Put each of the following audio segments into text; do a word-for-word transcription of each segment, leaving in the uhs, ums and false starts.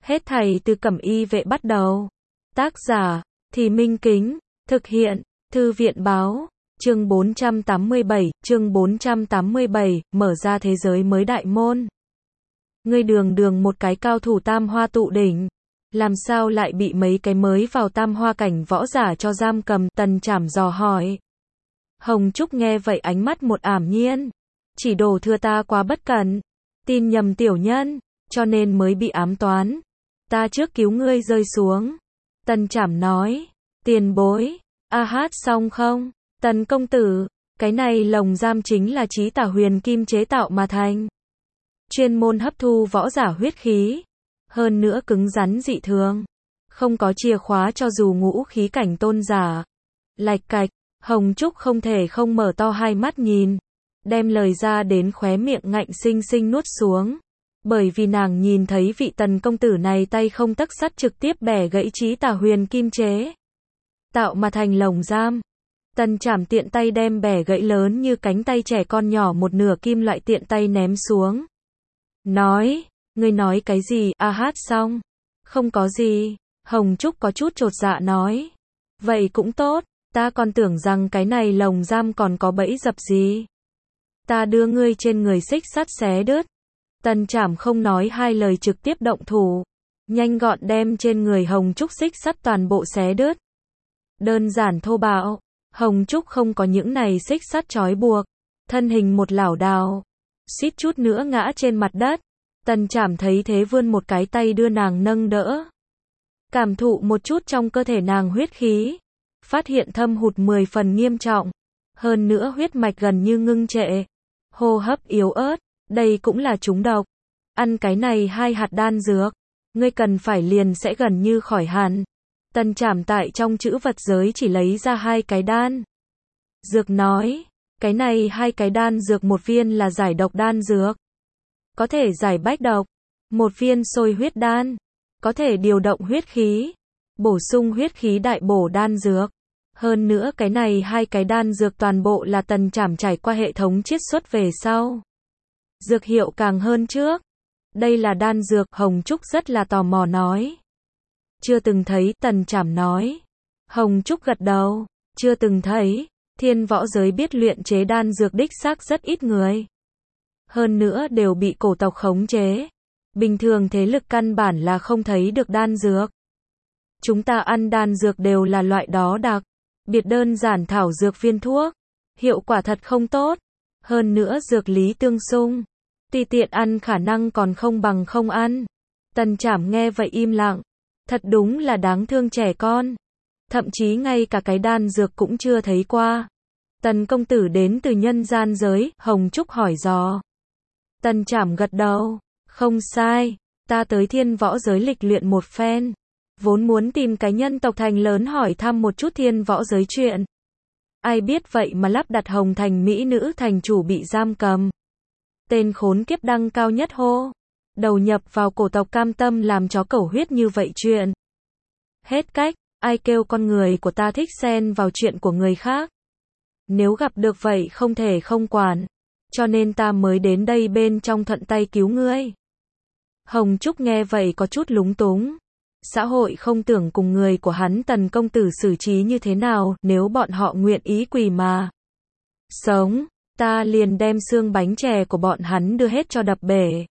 Hết thảy từ Cẩm Y Vệ bắt đầu. Tác giả, Thì Minh Kính, thực hiện, Thư viện báo, chương bốn trăm tám mươi bảy, chương bốn trăm tám mươi bảy, mở ra thế giới mới đại môn. Ngươi đường đường một cái cao thủ tam hoa tụ đỉnh, làm sao lại bị mấy cái mới vào tam hoa cảnh võ giả cho giam cầm, Tần Trảm dò hỏi. Hồng Trúc nghe vậy ánh mắt một ảm nhiên, chỉ đổ thừa ta quá bất cẩn, tin nhầm tiểu nhân, cho nên mới bị ám toán. Ta trước cứu ngươi rơi xuống. Tần Trảm nói, tiền bối, a hát xong không? Tần công tử, cái này lồng giam chính là chí tả huyền kim chế tạo mà thành. Chuyên môn hấp thu võ giả huyết khí, hơn nữa cứng rắn dị thường. Không có chìa khóa cho dù ngũ khí cảnh tôn giả. Lạch cạch, Hồng Trúc không thể không mở to hai mắt nhìn, đem lời ra đến khóe miệng ngạnh sinh sinh nuốt xuống. Bởi vì nàng nhìn thấy vị Tần công tử này tay không tấc sắt trực tiếp bẻ gãy chí tả huyền kim chế tạo mà thành lồng giam. Tần Trảm tiện tay đem bẻ gãy lớn như cánh tay trẻ con nhỏ một nửa kim loại tiện tay ném xuống. Nói, ngươi nói cái gì? A hát xong. Không có gì. Hồng Trúc có chút chột dạ nói. Vậy cũng tốt, ta còn tưởng rằng cái này lồng giam còn có bẫy dập gì. Ta đưa ngươi trên người xích sắt xé đứt. Tần Trảm không nói hai lời trực tiếp động thủ, nhanh gọn đem trên người Hồng Trúc xích sắt toàn bộ xé đứt. Đơn giản thô bạo, Hồng Trúc không có những này xích sắt trói buộc, thân hình một lảo đảo, suýt chút nữa ngã trên mặt đất. Tần Trảm thấy thế vươn một cái tay đưa nàng nâng đỡ, cảm thụ một chút trong cơ thể nàng huyết khí, phát hiện thâm hụt mười phần nghiêm trọng, hơn nữa huyết mạch gần như ngưng trệ, hô hấp yếu ớt. Đây cũng là trúng độc. Ăn cái này hai hạt đan dược, ngươi cần phải liền sẽ gần như khỏi hẳn. Tần Trảm tại trong chữ vật giới chỉ lấy ra hai cái đan dược nói, cái này hai cái đan dược một viên là giải độc đan dược, có thể giải bách độc, một viên sôi huyết đan, có thể điều động huyết khí, bổ sung huyết khí đại bổ đan dược. Hơn nữa cái này hai cái đan dược toàn bộ là Tần Trảm trải qua hệ thống chiết xuất về sau. Dược hiệu càng hơn trước. Đây là đan dược, Hồng Trúc rất là tò mò nói. Chưa từng thấy, Tần Trảm nói. Hồng Trúc gật đầu, chưa từng thấy, thiên võ giới biết luyện chế đan dược đích xác rất ít người. Hơn nữa đều bị cổ tộc khống chế. Bình thường thế lực căn bản là không thấy được đan dược. Chúng ta ăn đan dược đều là loại đó đặc biệt đơn giản thảo dược viên thuốc. Hiệu quả thật không tốt. Hơn nữa dược lý tương xung, tùy tiện ăn khả năng còn không bằng không ăn. Tần Trảm nghe vậy im lặng, thật đúng là đáng thương trẻ con, thậm chí ngay cả cái đan dược cũng chưa thấy qua. Tần công tử đến từ nhân gian giới, Hồng Trúc hỏi dò. Tần Trảm gật đầu, không sai, ta tới thiên võ giới lịch luyện một phen, vốn muốn tìm cái nhân tộc thành lớn hỏi thăm một chút thiên võ giới chuyện. Ai biết vậy mà lắp đặt Hồng Thành mỹ nữ thành chủ bị giam cầm. Tên khốn kiếp đăng cao nhất hô. Đầu nhập vào cổ tộc cam tâm làm chó cẩu huyết như vậy chuyện. Hết cách, ai kêu con người của ta thích xen vào chuyện của người khác. Nếu gặp được vậy không thể không quản. Cho nên ta mới đến đây bên trong thuận tay cứu ngươi. Hồng Trúc nghe vậy có chút lúng túng. Xã hội không tưởng cùng người của hắn Tần công tử xử trí như thế nào, nếu bọn họ nguyện ý quỳ mà sống, ta liền đem xương bánh chè của bọn hắn đưa hết cho đập bể.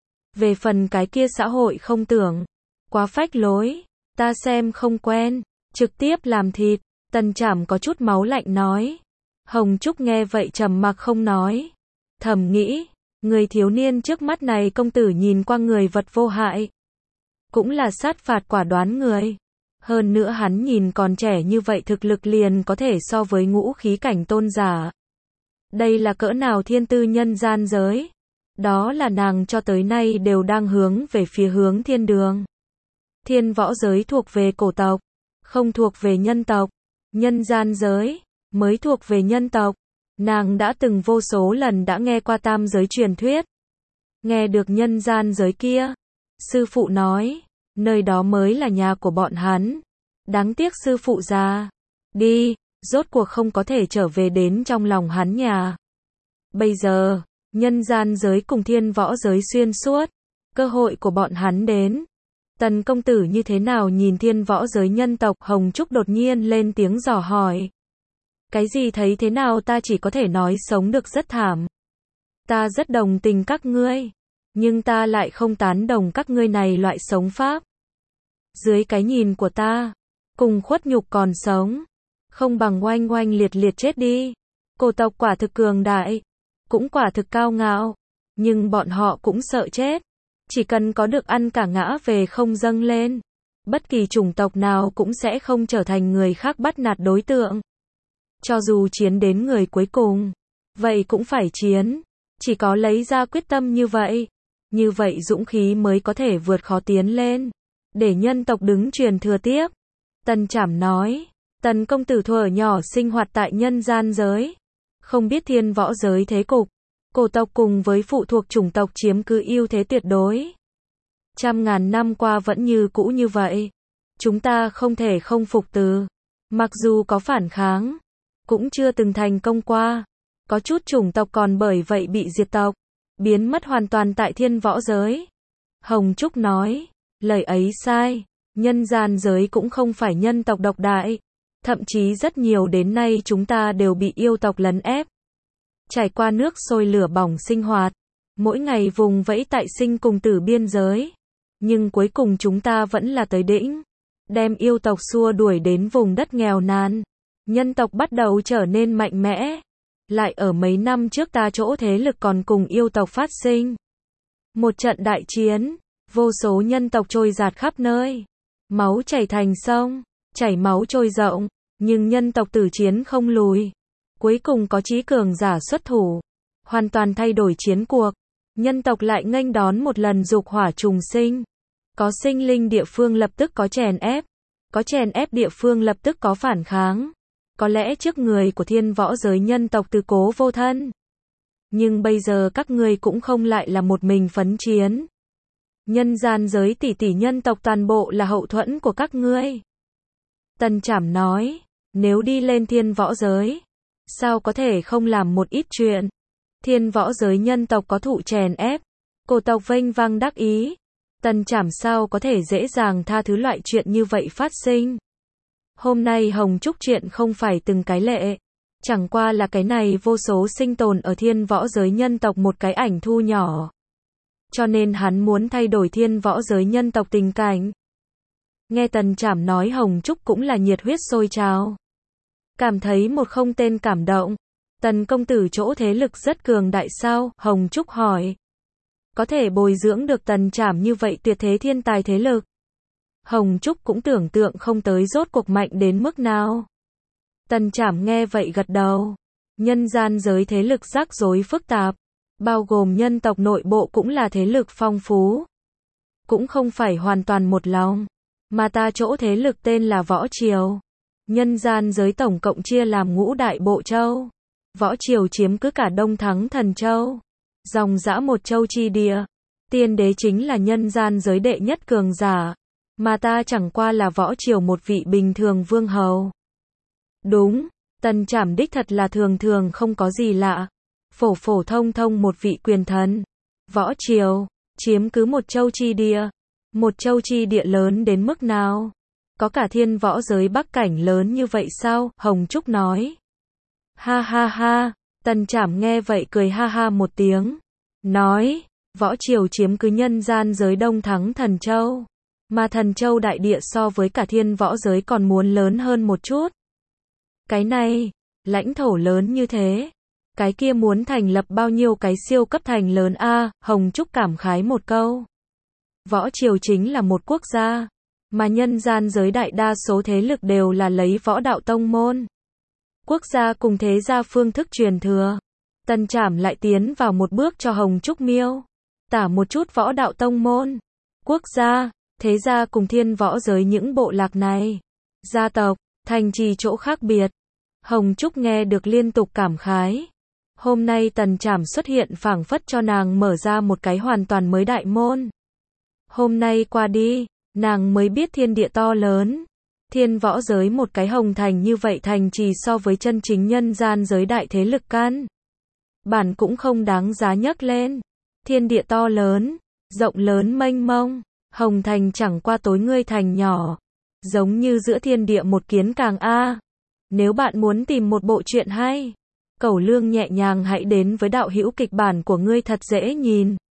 Về phần cái kia xã hội không tưởng, quá phách lối, ta xem không quen, trực tiếp làm thịt. Tần Trảm có chút máu lạnh nói. Hồng Trúc nghe vậy trầm mặc không nói, thầm nghĩ, người thiếu niên trước mắt này công tử nhìn qua người vật vô hại, cũng là sát phạt quả đoán người. Hơn nữa hắn nhìn còn trẻ như vậy thực lực liền có thể so với ngũ khí cảnh tôn giả. Đây là cỡ nào thiên tư nhân gian giới. Đó là nàng cho tới nay đều đang hướng về phía hướng thiên đường. Thiên võ giới thuộc về cổ tộc, không thuộc về nhân tộc. Nhân gian giới mới thuộc về nhân tộc. Nàng đã từng vô số lần đã nghe qua tam giới truyền thuyết. Nghe được nhân gian giới kia. Sư phụ nói, nơi đó mới là nhà của bọn hắn. Đáng tiếc sư phụ già đi, rốt cuộc không có thể trở về đến trong lòng hắn nhà. Bây giờ, nhân gian giới cùng thiên võ giới xuyên suốt, cơ hội của bọn hắn đến. Tần công tử như thế nào nhìn thiên võ giới nhân tộc? Hồng Trúc đột nhiên lên tiếng dò hỏi. Cái gì thấy thế nào? Ta chỉ có thể nói sống được rất thảm. Ta rất đồng tình các ngươi, nhưng ta lại không tán đồng các ngươi này loại sống pháp. Dưới cái nhìn của ta, cùng khuất nhục còn sống, không bằng oanh oanh liệt liệt chết đi. Cổ tộc quả thực cường đại, cũng quả thực cao ngạo, nhưng bọn họ cũng sợ chết. Chỉ cần có được ăn cả ngã về không dâng lên. Bất kỳ chủng tộc nào cũng sẽ không trở thành người khác bắt nạt đối tượng. Cho dù chiến đến người cuối cùng, vậy cũng phải chiến. Chỉ có lấy ra quyết tâm như vậy, như vậy dũng khí mới có thể vượt khó tiến lên, để nhân tộc đứng truyền thừa tiếp. Tần Trảm nói, Tần công tử thuở nhỏ sinh hoạt tại nhân gian giới, không biết thiên võ giới thế cục. Cổ tộc cùng với phụ thuộc chủng tộc chiếm cứ ưu thế tuyệt đối. Trăm ngàn năm qua vẫn như cũ như vậy. Chúng ta không thể không phục từ. Mặc dù có phản kháng, cũng chưa từng thành công qua. Có chút chủng tộc còn bởi vậy bị diệt tộc, biến mất hoàn toàn tại thiên võ giới. Hồng Trúc nói, lời ấy sai. Nhân gian giới cũng không phải nhân tộc độc đại. Thậm chí rất nhiều đến nay chúng ta đều bị yêu tộc lấn ép. Trải qua nước sôi lửa bỏng sinh hoạt, mỗi ngày vùng vẫy tại sinh cùng tử biên giới. Nhưng cuối cùng chúng ta vẫn là tới đỉnh, đem yêu tộc xua đuổi đến vùng đất nghèo nàn. Nhân tộc bắt đầu trở nên mạnh mẽ. Lại ở mấy năm trước ta chỗ thế lực còn cùng yêu tộc phát sinh một trận đại chiến, vô số nhân tộc trôi dạt khắp nơi. Máu chảy thành sông, chảy máu trôi rộng, nhưng nhân tộc tử chiến không lùi. Cuối cùng có chí cường giả xuất thủ, hoàn toàn thay đổi chiến cuộc. Nhân tộc lại nghênh đón một lần dục hỏa trùng sinh. Có sinh linh địa phương lập tức có chèn ép, có chèn ép địa phương lập tức có phản kháng. Có lẽ trước người của thiên võ giới nhân tộc từ cố vô thân. Nhưng bây giờ các ngươi cũng không lại là một mình phấn chiến. Nhân gian giới tỷ tỷ nhân tộc toàn bộ là hậu thuẫn của các ngươi. Tần Trảm nói, nếu đi lên thiên võ giới, sao có thể không làm một ít chuyện. Thiên võ giới nhân tộc có thụ chèn ép, cổ tộc vênh vang đắc ý. Tần Trảm sao có thể dễ dàng tha thứ loại chuyện như vậy phát sinh. Hôm nay Hồng Trúc chuyện không phải từng cái lệ, chẳng qua là cái này vô số sinh tồn ở thiên võ giới nhân tộc một cái ảnh thu nhỏ. Cho nên hắn muốn thay đổi thiên võ giới nhân tộc tình cảnh. Nghe Tần Trảm nói Hồng Trúc cũng là nhiệt huyết sôi trào. Cảm thấy một không tên cảm động. Tần công tử chỗ thế lực rất cường đại sao? Hồng Trúc hỏi. Có thể bồi dưỡng được Tần Trảm như vậy tuyệt thế thiên tài thế lực. Hồng Trúc cũng tưởng tượng không tới rốt cuộc mạnh đến mức nào. Tần Trảm nghe vậy gật đầu. Nhân gian giới thế lực rắc rối phức tạp, bao gồm nhân tộc nội bộ cũng là thế lực phong phú. Cũng không phải hoàn toàn một lòng, mà ta chỗ thế lực tên là Võ Triều. Nhân gian giới tổng cộng chia làm ngũ đại bộ châu. Võ Triều chiếm cứ cả Đông Thắng Thần Châu, dòng dã một châu chi địa. Tiên đế chính là nhân gian giới đệ nhất cường giả, mà ta chẳng qua là Võ Triều một vị bình thường vương hầu. Đúng, Tần Trảm đích thật là thường thường không có gì lạ. Phổ phổ thông thông một vị quyền thần. Võ Triều, chiếm cứ một châu chi địa. Một châu chi địa lớn đến mức nào? Có cả thiên võ giới bắc cảnh lớn như vậy sao? Hồng Trúc nói. Ha ha ha, Tần Trảm nghe vậy cười ha ha một tiếng. Nói, Võ Triều chiếm cứ nhân gian giới Đông Thắng Thần Châu. Mà Thần Châu đại địa so với cả thiên võ giới còn muốn lớn hơn một chút. Cái này, lãnh thổ lớn như thế. Cái kia muốn thành lập bao nhiêu cái siêu cấp thành lớn a? Hồng Trúc cảm khái một câu. Võ Triều chính là một quốc gia, mà nhân gian giới đại đa số thế lực đều là lấy võ đạo tông môn. Quốc gia cùng thế gia phương thức truyền thừa. Tần Trảm lại tiến vào một bước cho Hồng Trúc miêu tả một chút võ đạo tông môn, quốc gia, thế gia cùng thiên võ giới những bộ lạc này, gia tộc, thành trì chỗ khác biệt. Hồng Trúc nghe được liên tục cảm khái. Hôm nay Tần Trảm xuất hiện phảng phất cho nàng mở ra một cái hoàn toàn mới đại môn. Hôm nay qua đi, nàng mới biết thiên địa to lớn. Thiên võ giới một cái hồng thành như vậy thành trì so với chân chính nhân gian giới đại thế lực căn bản cũng không đáng giá nhắc lên. Thiên địa to lớn, rộng lớn mênh mông, Hồng thành chẳng qua tối ngươi thành nhỏ. Giống như giữa thiên địa một kiến càng a. Nếu bạn muốn tìm một bộ truyện hay, Cẩu Lương nhẹ nhàng hãy đến với đạo hữu kịch bản của ngươi thật dễ nhìn.